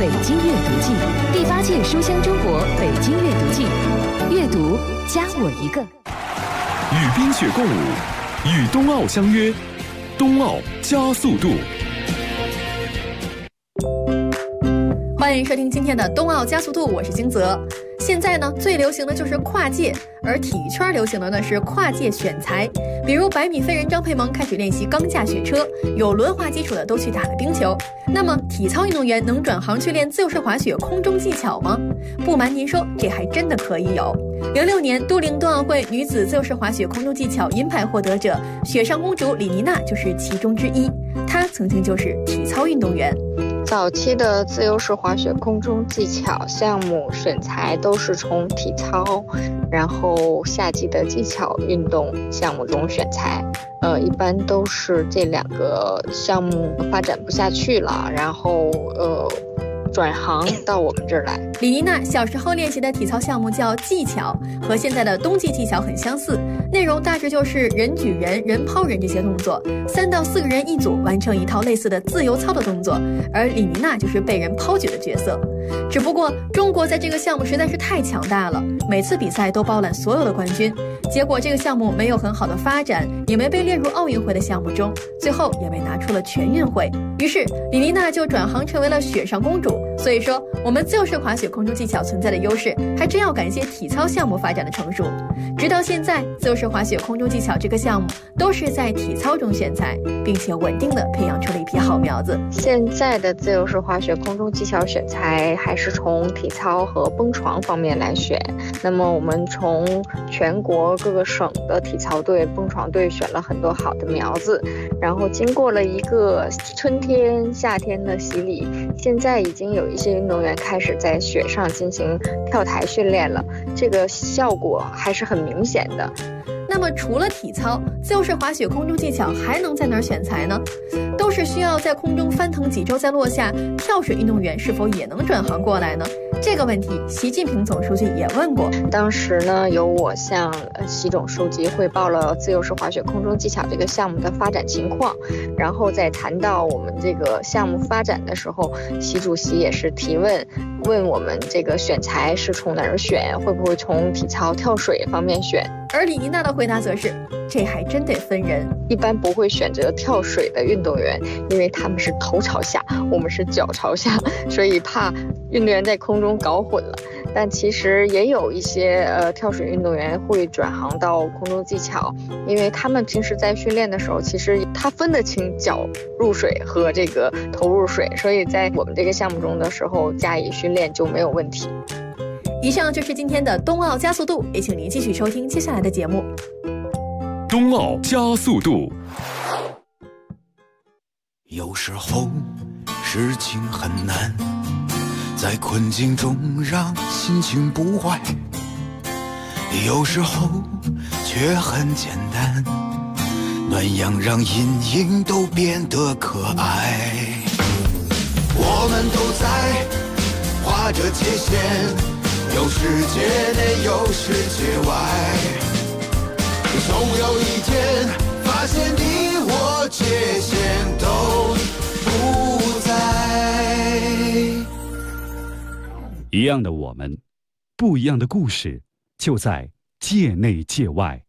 京阅读季，第8届书香中国北京阅读季，阅读加我一个。 与冰雪共舞，与冬奥相约，冬奥加速度。 欢迎收听今天的冬奥加速度，我是金泽。现在呢，最流行的就是跨界，而体育圈流行的呢是跨界选材。比如100米飞人张佩萌开始练习钢架雪车，有轮滑基础的都去打了冰球。那么体操运动员能转行去练自由式滑雪空中技巧吗？不瞒您说，这还真的可以有。06年都灵冬奥会女子自由式滑雪空中技巧银牌获得者雪上公主李妮娜就是其中之一，她曾经就是体操运动员。 早期的自由式滑雪空中技巧项目选材都是从体操，然后夏季的技巧运动项目中选材。一般都是这2个项目发展不下去了，然后转行到我们这儿来。 李妮娜小时候练习的体操项目叫技巧，和现在的冬季技巧很相似，内容大致就是人举人、人抛人这些动作，3到4个人一组完成一套类似的自由操的动作，而李妮娜就是被人抛举的角色。只不过中国在这个项目实在是太强大了，每次比赛都包揽所有的冠军，结果这个项目没有很好的发展，也没被列入奥运会的项目中，最后也被拿出了全运会。于是李妮娜就转行成为了雪上公主。所以说我们自由式滑雪空中技巧存在的优势还真要感谢体操项目发展的成熟。直到现在，自由式滑雪空中技巧这个项目都是在体操中选材，并且稳定的培养出了一批好苗子。 现在的自由式滑雪空中技巧选材还是从体操和蹦床方面来选。那么我们从全国各个省的体操队、蹦床队选了很多好的苗子，然后经过了一个春天、夏天的洗礼，现在已经有一些运动员开始在雪上进行跳台训练了，这个效果还是很明显的。 那么除了体操，自由式滑雪空中技巧还能在哪儿选材呢？都是需要在空中翻腾几周再落下，跳水运动员是否也能转行过来呢？这个问题习近平总书记也问过。 当时呢，由我向习总书记汇报了自由式滑雪空中技巧这个项目的发展情况，然后在谈到我们这个项目发展的时候，习主席也是提问我们这个选材是从哪儿选，会不会从体操跳水方面选。 而李妮娜的回答则是，这还真得分人， 一般不会选择跳水的运动员，因为他们是头朝下，我们是脚朝下，所以怕运动员在空中搞混了。但其实也有一些跳水运动员会转行到空中技巧，因为他们平时在训练的时候，其实他分得清脚入水和这个头入水，所以在我们这个项目中的时候加以训练就没有问题。 以上就是今天的冬奥加速度，也请您继续收听接下来的节目。 冬奥加速度。 有时候事情很难，在困境中让心情不坏，有时候却很简单，暖阳让阴影都变得可爱。我们都在划着界限，有世界内有世界外，总有一天发现你我界限都不在。 一样的我们，不一样的故事，就在界内界外。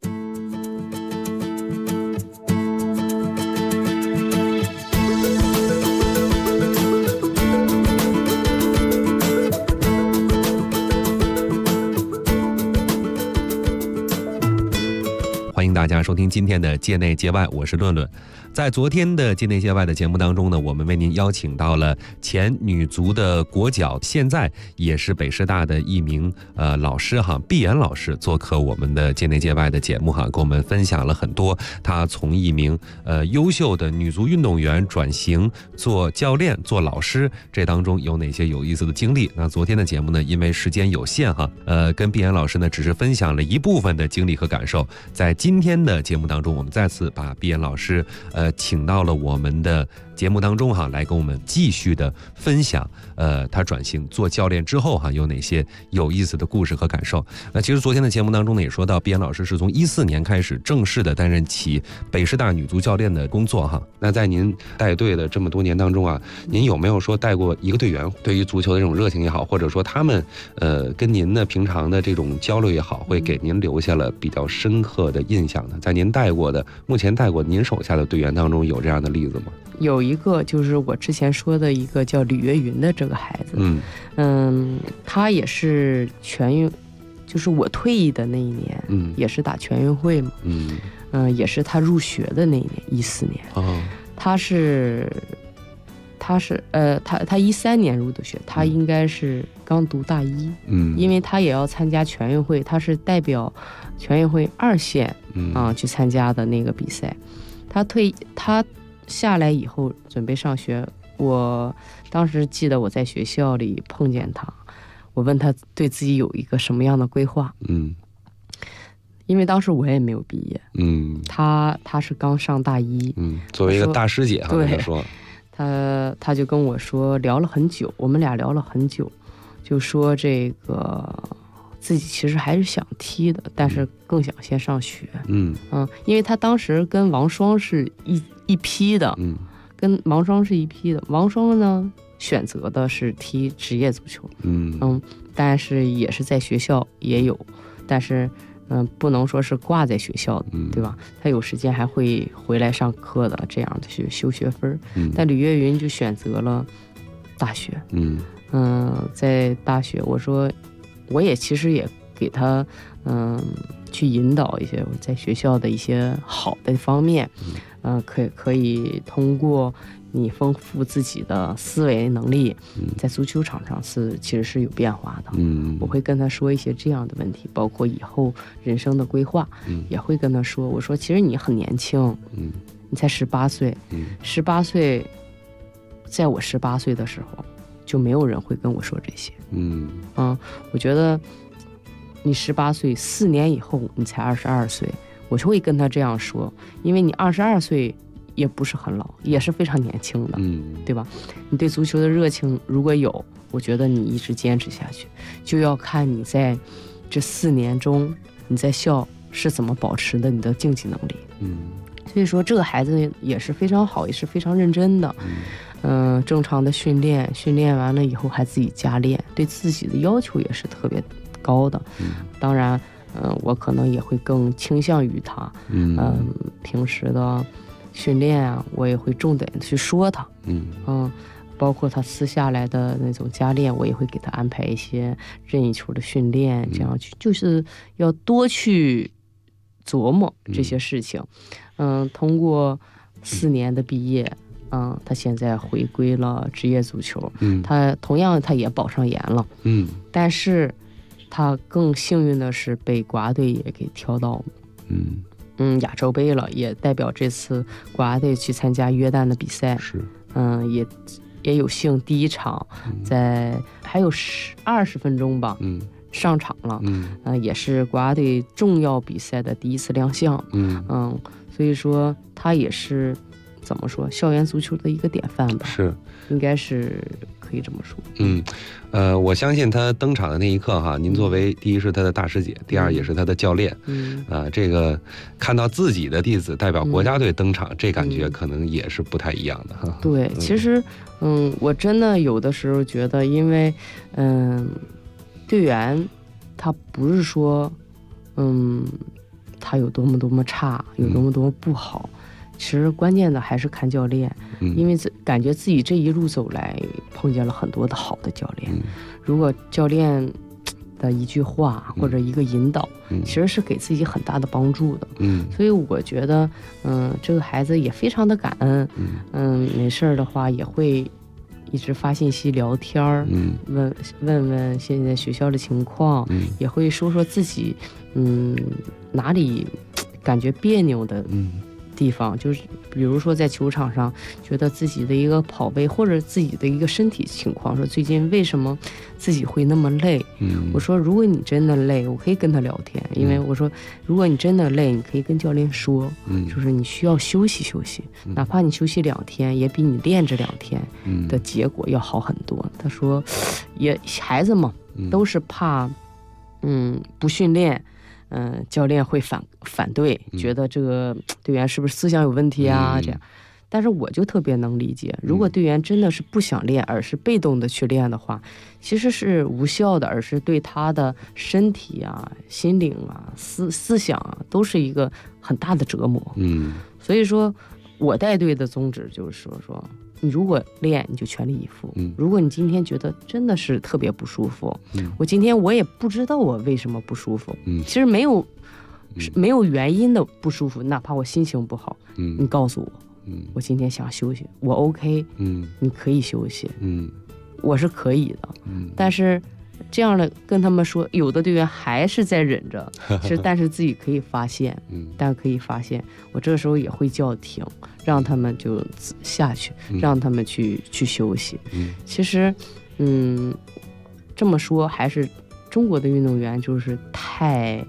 欢迎大家收听今天的界内界外，我是论论。在昨天的界内界外的节目当中呢，我们为您邀请到了前女足的国脚，现在也是北师大的一名老师哈，毕岩老师做客我们的界内界外的节目哈，跟我们分享了很多他从一名优秀的女足运动员转型做教练、做老师，这当中有哪些有意思的经历。那昨天的节目呢，因为时间有限哈，跟毕岩老师呢只是分享了一部分的经历和感受。在今天的节目当中，我们再次把毕岩老师请到了我们的节目当中来跟我们继续的分享，他转型做教练之后有哪些有意思的故事和感受。那其实昨天的节目当中呢，也说到毕岩老师是从14年开始正式的担任起北师大女足教练的工作那在您带队的这么多年当中您有没有说带过一个队员，对于足球的这种热情也好，或者说他们跟您的平常的这种交流也好，会给您留下了比较深刻的印象呢？在您目前带过您手下的队员当中，有这样的例子吗？ 有一个就是我之前说的一个叫吕月云的这个孩子，他也是全运，就是我退役的那一年，也是打全运会嘛，也是他入学的那一年，14年，他13年入的学，他应该是刚读大一，因为他也要参加全运会，他是代表全运会2线去参加的那个比赛。他下来以后准备上学，我当时记得我在学校里碰见他，我问他对自己有一个什么样的规划，因为当时我也没有毕业，他是刚上大一， 作为一个大师姐对， 说他就跟我说，聊了很久，我们俩聊了很久，就说这个自己其实还是想踢的，但是更想先上学，因为他当时跟王霜是一批的，跟王霜是一批的，王霜呢选择的是踢职业足球，但是也是在学校也有，但是不能说是挂在学校的，对吧？他有时间还会回来上课的，这样的去修学分。但吕月云就选择了大学，在大学，我说我也其实也给他去引导一些在学校的一些好的方面，可以通过你丰富自己的思维能力，在足球场上其实是有变化的。我会跟他说一些这样的问题，包括以后人生的规划，也会跟他说，我说其实你很年轻，你才18岁，18岁，在我18岁的时候，就没有人会跟我说这些。我觉得你18岁4年以后你才22岁，我就会跟他这样说，因为你22岁也不是很老，也是非常年轻的，对吧？你对足球的热情如果有，我觉得你一直坚持下去，就要看你在这4年中你在校是怎么保持的你的竞技能力。所以说这个孩子也是非常好，也是非常认真的，正常的训练完了以后还自己加练，对自己的要求也是特别高的。当然我可能也会更倾向于他，平时的训练我也会重点去说他，包括他私下来的那种加练，我也会给他安排一些任意球的训练，这样就是要多去琢磨这些事情。通过4年的毕业，他现在回归了职业足球，他同样他也保上研了，但是他更幸运的是被国家队也给挑到亚洲杯了，也代表这次国家队去参加约旦的比赛，是也有幸第一场在还有20分钟吧，上场了，也是国家队重要比赛的第一次亮相，所以说他也是怎么说校园足球的一个典范吧，是应该是可以这么说。 我相信他登场的那一刻您作为第一是他的大师姐，第二也是他的教练，这个看到自己的弟子代表国家队登场，这感觉可能也是不太一样的对，其实我真的有的时候觉得，因为队员他不是说他有多么差，有多么不好，其实关键的还是看教练，因为感觉自己这一路走来碰见了很多的好的教练，如果教练的一句话或者一个引导，其实是给自己很大的帮助的。所以我觉得这个孩子也非常的感恩，没事的话也会一直发信息聊天，问问现在学校的情况，也会说说自己哪里感觉别扭的地方，就是比如说在球场上觉得自己的一个跑位或者自己的一个身体情况，说最近为什么自己会那么累，我说如果你真的累，我可以跟他聊天，因为我说如果你真的累，你可以跟教练说，就是你需要休息休息，哪怕你休息2天，也比你练这2天的结果要好很多。他说也孩子嘛都是怕不训练，教练会反对，觉得这个队员是不是思想有问题啊，这样。但是我就特别能理解，如果队员真的是不想练，而是被动的去练的话，其实是无效的，而是对他的身体啊、心灵啊、思想啊，都是一个很大的折磨。所以说我带队的宗旨就是说你如果练，你就全力以赴。如果你今天觉得真的是特别不舒服，我今天我也不知道我为什么不舒服，其实没有原因的不舒服，哪怕我心情不好，你告诉我，我今天想休息，我 OK，你可以休息，我是可以的，但是这样的跟他们说，有的队员还是在忍着，但是自己可以发现，我这个时候也会叫停，让他们就下去，让他们去休息。其实，这么说还是中国的运动员就是太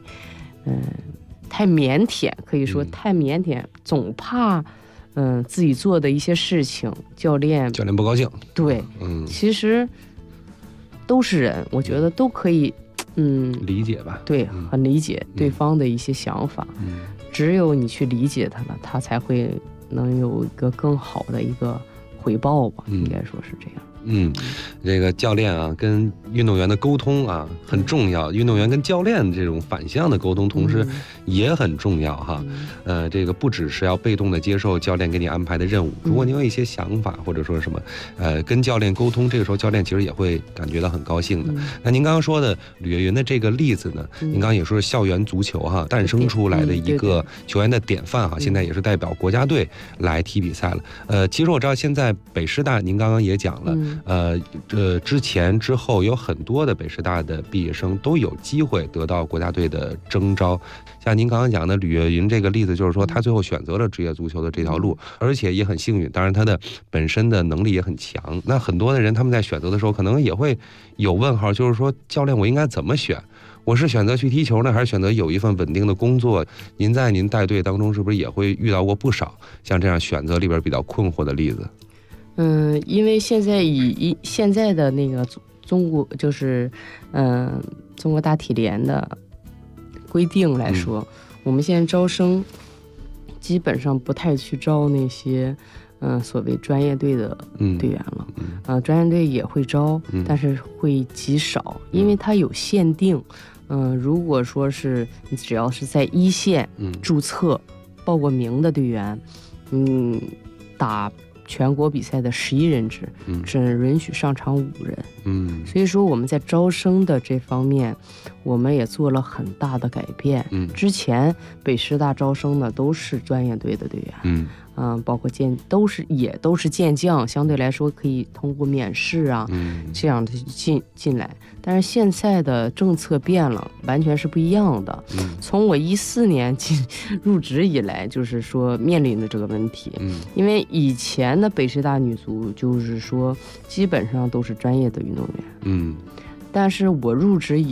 腼腆，可以说太腼腆，总怕自己做的一些事情，教练不高兴。对， 其实都是人，我觉得都可以， 理解吧。 对，很理解对方的一些想法。只有你去理解他了，他才会能有一个更好的一个回报吧，应该说是这样。 这个教练啊跟运动员的沟通啊很重要，运动员跟教练这种反向的沟通同时也很重要哈。这个不只是要被动的接受教练给你安排的任务，如果你有一些想法或者说什么跟教练沟通，这个时候教练其实也会感觉到很高兴的。那您刚刚说的吕岳云的这个例子呢，您刚刚也说是校园足球哈诞生出来的一个球员的典范哈，现在也是代表国家队来踢比赛了。其实我知道现在北师大您刚刚也讲了，之前之后有很多的北师大的毕业生都有机会得到国家队的征召，像您刚刚讲的吕岳云这个例子，就是说他最后选择了职业足球的这条路，而且也很幸运，当然他的本身的能力也很强。那很多的人他们在选择的时候可能也会有问号，就是说教练我应该怎么选，我是选择去踢球呢，还是选择有一份稳定的工作？您在您带队当中是不是也会遇到过不少像这样选择里边比较困惑的例子？ 因为现在以现在的那个中国就是中国大体联的规定来说，我们现在招生基本上不太去招那些所谓专业队的队员了。专业队也会招，但是会极少，因为它有限定。如果说是你只要是在一线注册报过名的队员，打全国比赛的11人制，只允许上场5人。所以说我们在招生的这方面，我们也做了很大的改变。之前北师大招生的都是专业队的队员，包括也都是健将，相对来说可以通过免试啊，这样的进来。但是现在的政策变了，完全是不一样的。从我14年入职以来，就是说面临的这个问题。因为以前的北师大女足就是说基本上都是专业的运动员，但是我入职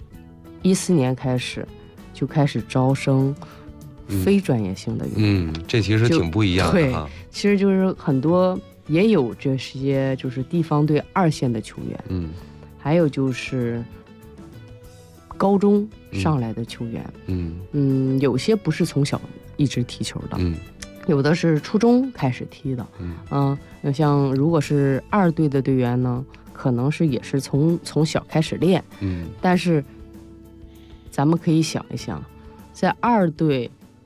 14年开始就开始招生非专业性的运动员， 这其实挺不一样的哈。 对，其实就是很多也有这些就是地方队2线的球员，还有就是高中上来的球员，有些不是从小一直踢球的，有的是初中开始踢的，像如果是2队的队员呢，可能是也是从小开始练，但是咱们可以想一想，在2队。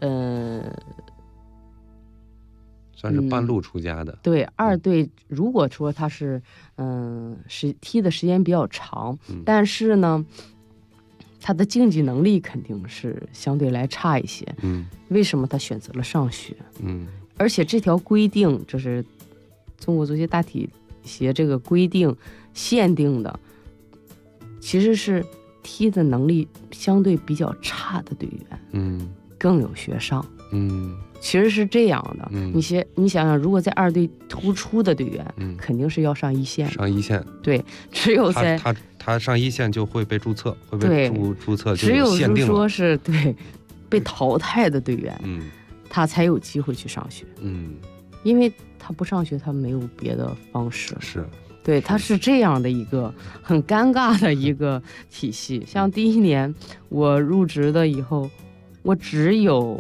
算是半路出家的。 对，2队如果说他是踢的时间比较长，但是呢他的竞技能力肯定是相对来差一些。为什么他选择了上学？而且这条规定，这是中国足协大体协这个规定限定的，其实是踢的能力相对比较差的队员更有学上。 其实是这样的。你想想，如果在二队突出的队员，肯定是要上一线。 上一线， 对，只有在他上一线就会被注册，会被注册， 只有限定了。 说是对被淘汰的队员，他才有机会去上学。因为他不上学，他没有别的方式。 是。 对，它是这样的一个很尴尬的一个体系。像第1年我入职的以后，我只有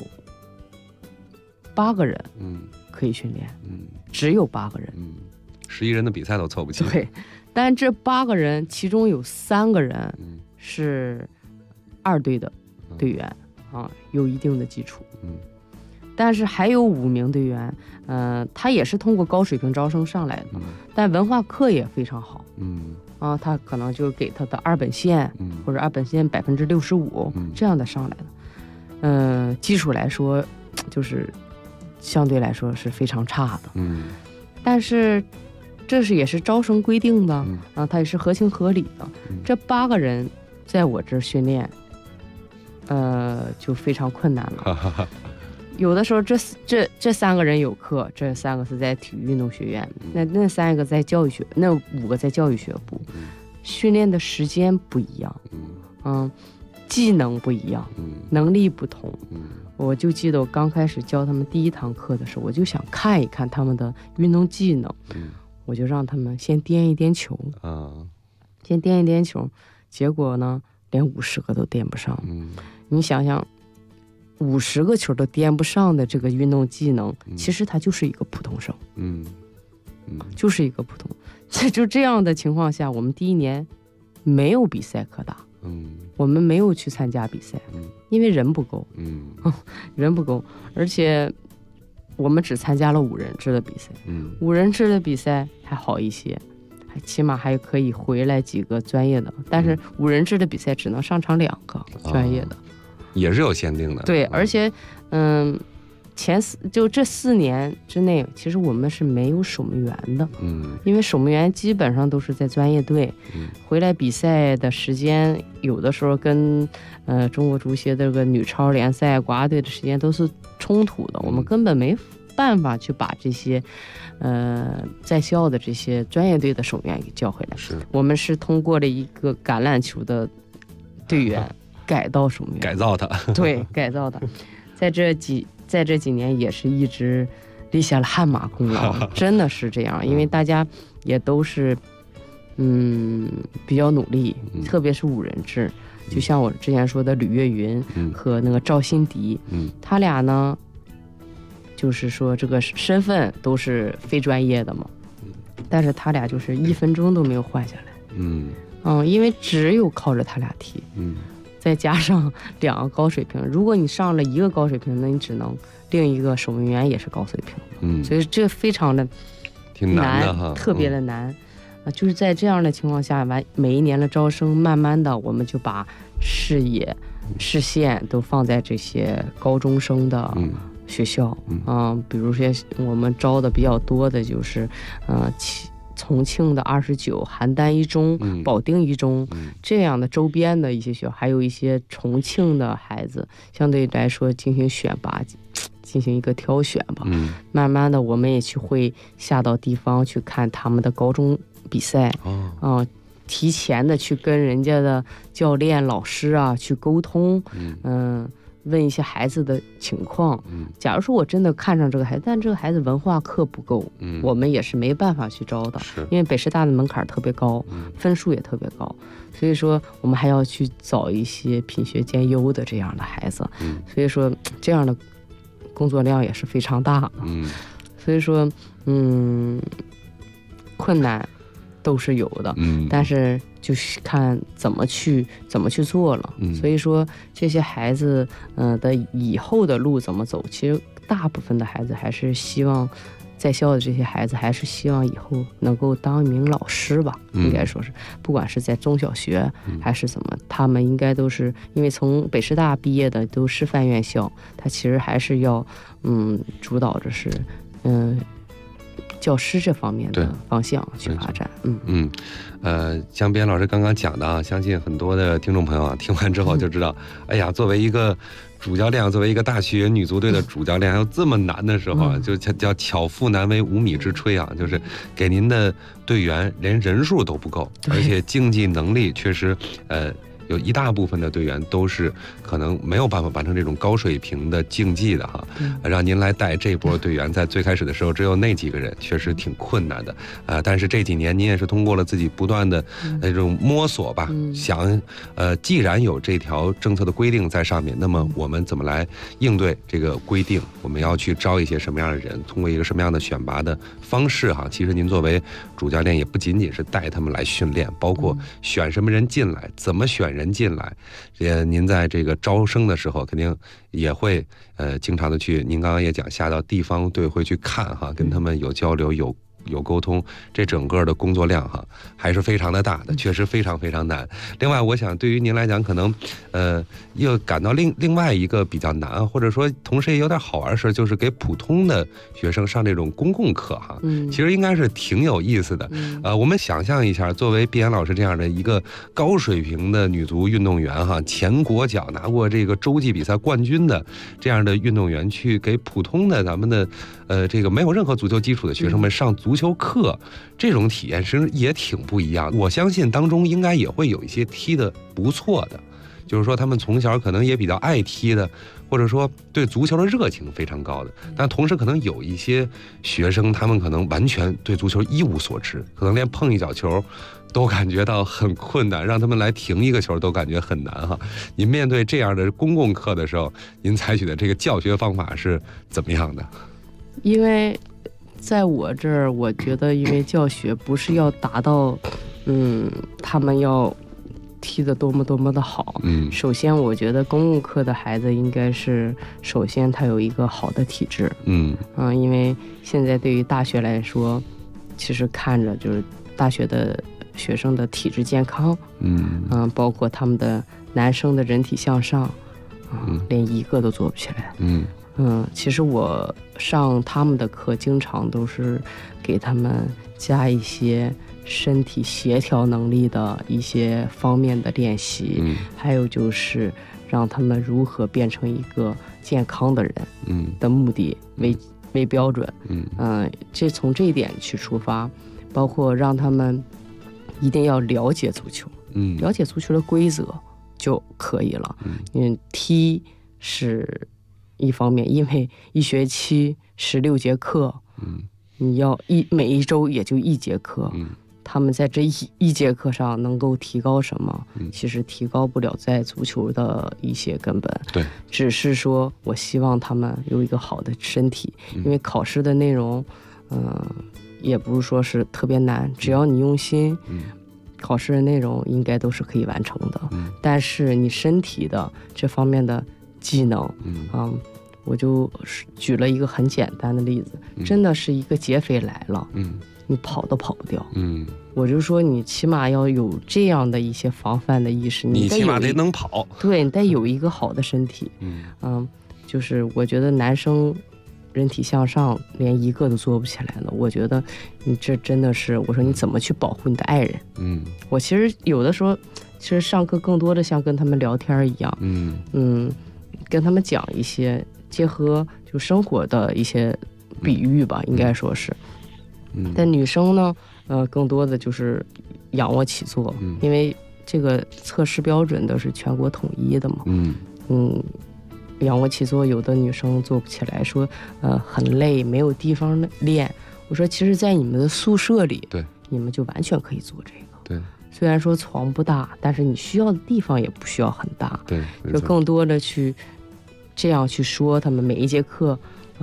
8个人，可以训练，只有8个人 ，11人的比赛都凑不齐。 对，但这8个人其中有3个人是2队的队员啊，有一定的基础。但是还有5名队员，他也是通过高水平招生上来的，但文化课也非常好。他可能就给他的2本线，或者2本线65%这样的上来的。基础来说，就是相对来说是非常差的。但是这也是招生规定的，它也是合情合理的。这8个人在我这儿训练，就非常困难了。有的时候这3个人有课，这3个是在体育运动学院，那3个在教育学，那5个在教育学部，训练的时间不一样，技能不一样，能力不同。我就记得我刚开始教他们第1堂课的时候，我就想看一看他们的运动技能，我就让他们先颠一颠球，先颠一颠球，结果呢，连50个都颠不上。你想想。50个球都颠不上的这个运动技能，其实他就是一个普通生，就是一个普通。就这样的情况下，我们第1年没有比赛可打，我们没有去参加比赛，因为人不够，人不够，而且我们只参加了5人制的比赛，5人制的比赛还好一些，起码还可以回来几个专业的，但是5人制的比赛只能上场2个专业的。 也是有限定的。 对，而且就这4年之内，其实我们是没有守门员的，因为守门员基本上都是在专业队，回来比赛的时间有的时候跟中国足协这个女超联赛国家队的时间都是冲突的，我们根本没办法去把这些在校的这些专业队的守门员给叫回来。我们是通过了一个橄榄球的队员改造守门员， 改造他， 对，改造他，在这几年也是一直立下了汗马功劳，真的是这样，因为大家也都是比较努力，特别是5人制，就像我之前说的吕月云和那个赵新迪，他俩呢，就是说这个身份都是非专业的嘛，但是他俩就是1分钟都没有换下来，因为只有靠着他俩踢，再加上2个高水平，如果你上了1个高水平，那你只能另一个守门员也是高水平，所以这非常的挺难的哈， 特别的难。就是在这样的情况下，每一年的招生，慢慢的我们就把视线都放在这些高中生的学校，比如说我们招的比较多的就是重庆的29、邯郸一中、保定一中这样的周边的一些学校，还有一些重庆的孩子，相对来说进行选拔，进行一个挑选吧。慢慢的，我们也会下到地方去看他们的高中比赛，提前的去跟人家的教练、老师啊去沟通，问一些孩子的情况，假如说我真的看上这个孩子，但这个孩子文化课不够，我们也是没办法去招的，因为北师大的门槛特别高，分数也特别高，所以说我们还要去找一些品学兼优的这样的孩子，所以说这样的工作量也是非常大的，所以说困难都是有的，但是就是看怎么去做了，所以说这些孩子的以后的路怎么走，其实大部分的孩子还是希望，在校的这些孩子还是希望以后能够当一名老师吧，应该说是，不管是在中小学还是怎么，他们应该都是因为从北师大毕业的都师范院校，他其实还是要主导着是教师这方面的方向去发展。 像边老师刚刚讲的啊，相信很多的听众朋友啊，听完之后就知道，哎呀，作为一个主教练，作为一个大学女足队的主教练，还有这么难的时候啊，就叫巧妇难为无米之炊啊，就是给您的队员连人数都不够，而且竞技能力确实有一大部分的队员都是可能没有办法完成这种高水平的竞技的哈，让您来带这波队员，在最开始的时候只有那几个人，确实挺困难的。但是这几年您也是通过了自己不断的这种摸索吧，想既然有这条政策的规定在上面，那么我们怎么来应对这个规定？我们要去招一些什么样的人？通过一个什么样的选拔的方式哈？其实您作为主教练也不仅仅是带他们来训练，包括选什么人进来，怎么选人进来，您在这个招生的时候肯定也会经常的去，您刚刚也讲下到地方队会去看哈，跟他们有交流有沟通，这整个的工作量哈还是非常的大的，确实非常非常难。另外我想对于您来讲，可能又感到另外一个比较难，或者说同时也有点好玩的事，就是给普通的学生上这种公共课哈，其实应该是挺有意思的。我们想象一下，作为毕岩老师这样的一个高水平的女足运动员哈，前国脚拿过这个洲际比赛冠军的这样的运动员，去给普通的咱们的这个没有任何足球基础的学生们上足球课，这种体验其实也挺不一样的。我相信当中应该也会有一些踢得不错的，就是说他们从小可能也比较爱踢的，或者说对足球的热情非常高的。但同时可能有一些学生，他们可能完全对足球一无所知，可能连碰一脚球都感觉到很困难，让他们来停一个球都感觉很难哈。您面对这样的公共课的时候，您采取的这个教学方法是怎么样的？ 因为在我这儿，我觉得因为教学不是要达到他们要踢得多么多么的好，首先我觉得公共课的孩子应该是首先他有一个好的体质，因为现在对于大学来说，其实看着就是大学的学生的体质健康，包括他们的男生的人体向上，连一个都做不起来，其实我上他们的课经常都是给他们加一些身体协调能力的一些方面的练习，还有就是让他们如何变成一个健康的人的目的为标准，这从这一点去出发，包括让他们一定要了解足球，了解足球的规则就可以了。踢是一方面，因为一学期16节课，你要每一周也就1节课，他们在这一节课上能够提高什么？其实提高不了在足球的一些根本。对，只是说我希望他们有一个好的身体，因为考试的内容，也不是说是特别难，只要你用心，考试的内容应该都是可以完成的。但是你身体的这方面的技能，我就举了一个很简单的例子，真的是一个劫匪来了，你跑都跑不掉，我就说你起码要有这样的一些防范的意识， 你起码得能跑， 对，你得有一个好的身体，就是我觉得男生人体向上连一个都做不起来了，我觉得你这真的是，我说你怎么去保护你的爱人？我其实有的时候，其实上课更多的像跟他们聊天一样，跟他们讲一些结合就生活的一些比喻吧，应该说是。但女生呢，更多的就是仰卧起坐，因为这个测试标准都是全国统一的嘛。仰卧起坐有的女生做不起来，说很累，没有地方练。我说其实在你们的宿舍里，对，你们就完全可以做这个。对，虽然说床不大，但是你需要的地方也不需要很大。对，就更多的去这样去说他们每一节课，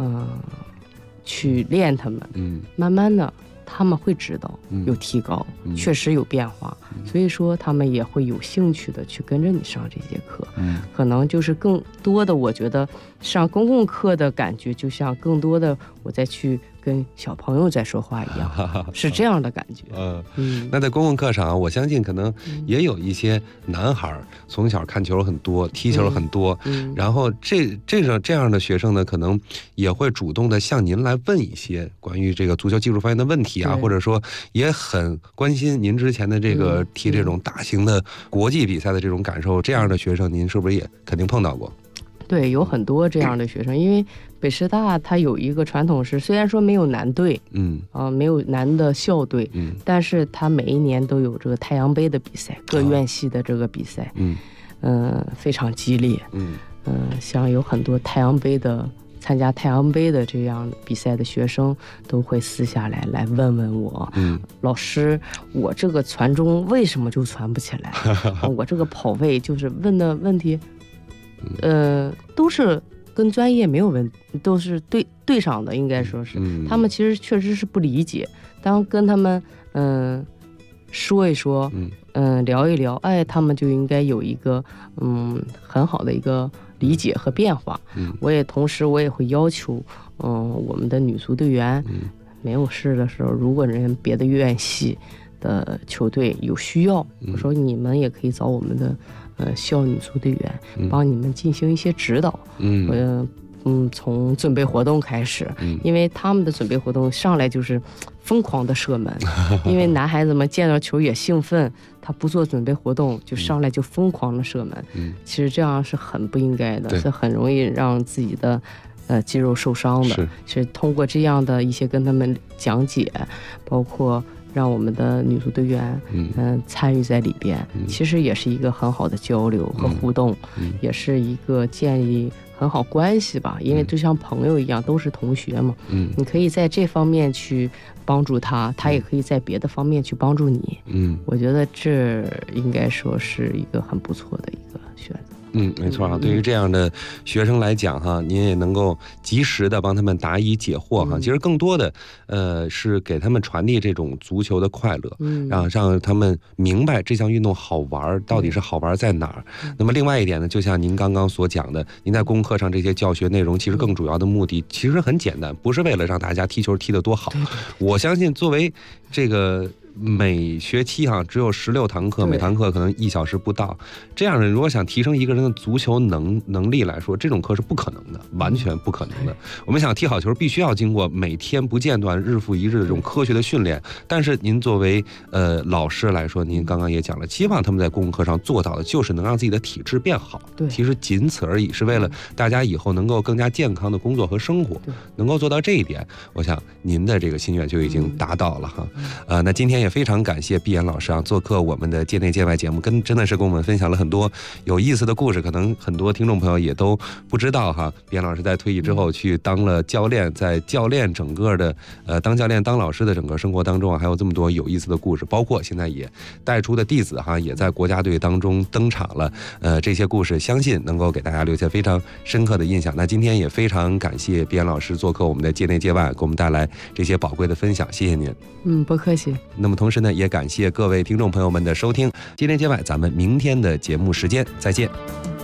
去练他们，慢慢的他们会知道有提高，确实有变化，所以说他们也会有兴趣的去跟着你上这节课。可能就是更多的，我觉得上公共课的感觉，就像更多的我再去跟小朋友在说话一样，是这样的感觉。 那在公共课上，我相信可能也有一些男孩从小看球很多，踢球很多，然后这样的学生呢，可能也会主动的向您来问一些关于这个足球技术方面的问题啊，或者说也很关心您之前的这个踢这种大型的国际比赛的这种感受。这样的学生，您是不是也肯定碰到过？ 对，有很多这样的学生，因为北师大它有一个传统是，虽然说没有男队，没有男的校队，但是它每一年都有这个太阳杯的比赛，各院系的这个比赛，非常激烈，像有很多参加太阳杯的这样比赛的学生都会私下来问问我，老师，我这个传中为什么就传不起来？我这个跑位就是问的问题。都是跟专业没有问，都是对上的，应该说是，他们其实确实是不理解。当跟他们说一说，聊一聊，他们就应该有一个很好的一个理解和变化。同时我也会要求，我们的女足队员没有事的时候，如果人别的院系的球队有需要，我说你们也可以找我们的校女足队员帮你们进行一些指导。从准备活动开始，因为他们的准备活动上来就是疯狂的射门，因为男孩子们见到球也兴奋，他不做准备活动就上来就疯狂的射门，其实这样是很不应该的，是很容易让自己的肌肉受伤的。是通过这样的一些跟他们讲解，包括让我们的女足队员参与在里边，其实也是一个很好的交流和互动，也是一个建立很好关系吧，因为就像朋友一样，都是同学嘛。你可以在这方面去帮助他，他也可以在别的方面去帮助你。我觉得这应该说是一个很不错的一个选择。 没错啊，对于这样的学生来讲哈，您也能够及时的帮他们答疑解惑哈。其实更多的是给他们传递这种足球的快乐，让他们明白这项运动好玩到底是好玩在哪儿。那么另外一点呢，就像您刚刚所讲的，您在公课上这些教学内容，其实更主要的目的其实很简单，不是为了让大家踢球踢得多好。我相信作为这个每学期只有16堂课，每堂课可能1小时不到，这样的如果想提升一个人的足球能力来说，这种课是不可能的，完全不可能的。我们想踢好球，必须要经过每天不间断、日复一日的这种科学的训练。但是您作为老师来说，您刚刚也讲了，希望他们在公共课上做到的就是能让自己的体质变好。其实仅此而已，是为了大家以后能够更加健康的工作和生活，能够做到这一点，我想您的这个心愿就已经达到了哈。那今天也非常感谢毕岩老师做客我们的界内界外节目，真的是跟我们分享了很多有意思的故事，可能很多听众朋友也都不知道哈。毕岩老师在退役之后去当了教练，在教练整个的当教练当老师的整个生活当中还有这么多有意思的故事，包括现在也带出的弟子也在国家队当中登场了。这些故事相信能够给大家留下非常深刻的印象。那今天也非常感谢毕岩老师做客我们的界内界外，给我们带来这些宝贵的分享，谢谢您。 不客气。 那么同时呢，也感谢各位听众朋友们的收听，界内界外，咱们明天的节目时间再见。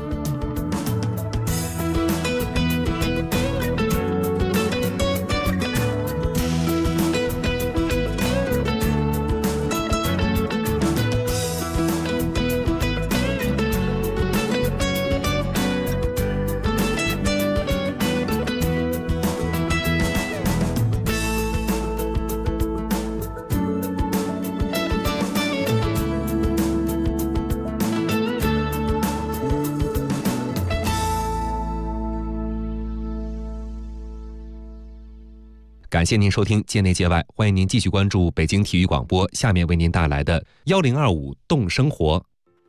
感谢您收听界内界外，欢迎您继续关注北京体育广播，下面为您带来的1025动生活。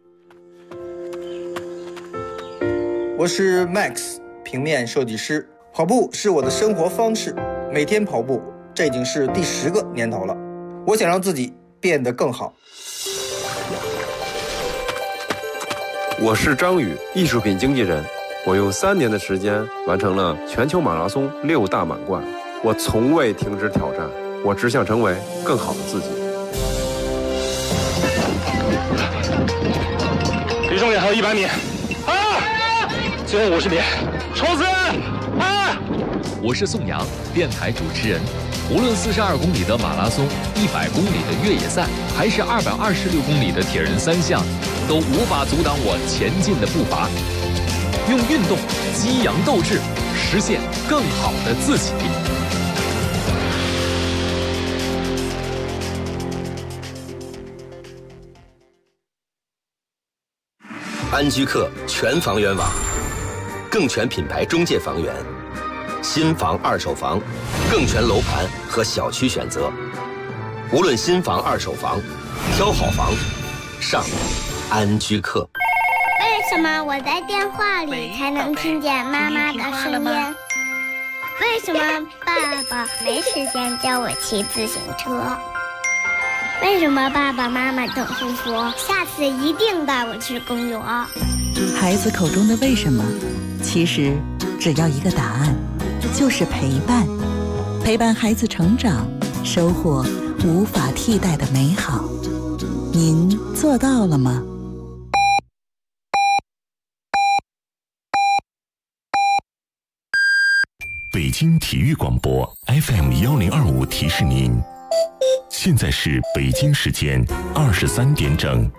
我是 Max， 平面设计师，跑步是我的生活方式，每天跑步，这已经是第10个年头了。我想让自己变得更好。 我是张宇，艺术品经纪人，我用3年的时间完成了全球马拉松6大满贯。我从未停止挑战，我只想成为更好的自己。 离终点还有100米，最后50米，冲刺！ 我是宋阳，电台主持人。 无论42公里的马拉松、100公里的越野赛，还是226公里的铁人三项，都无法阻挡我前进的步伐。用运动激扬斗志，实现更好的自己。 安居客全房源网，更全品牌中介房源，新房、二手房，更全楼盘和小区选择。无论新房、二手房，挑好房，上安居客。 为什么我在电话里才能听见妈妈的声音？为什么爸爸没时间教我骑自行车？为什么爸爸妈妈总是说下次一定带我去公园？ 孩子口中的为什么，其实只要一个答案，就是陪伴。陪伴孩子成长，收获无法替代的美好。您做到了吗？ 北京体育广播 FM1025提示您，现在是北京时间23点整。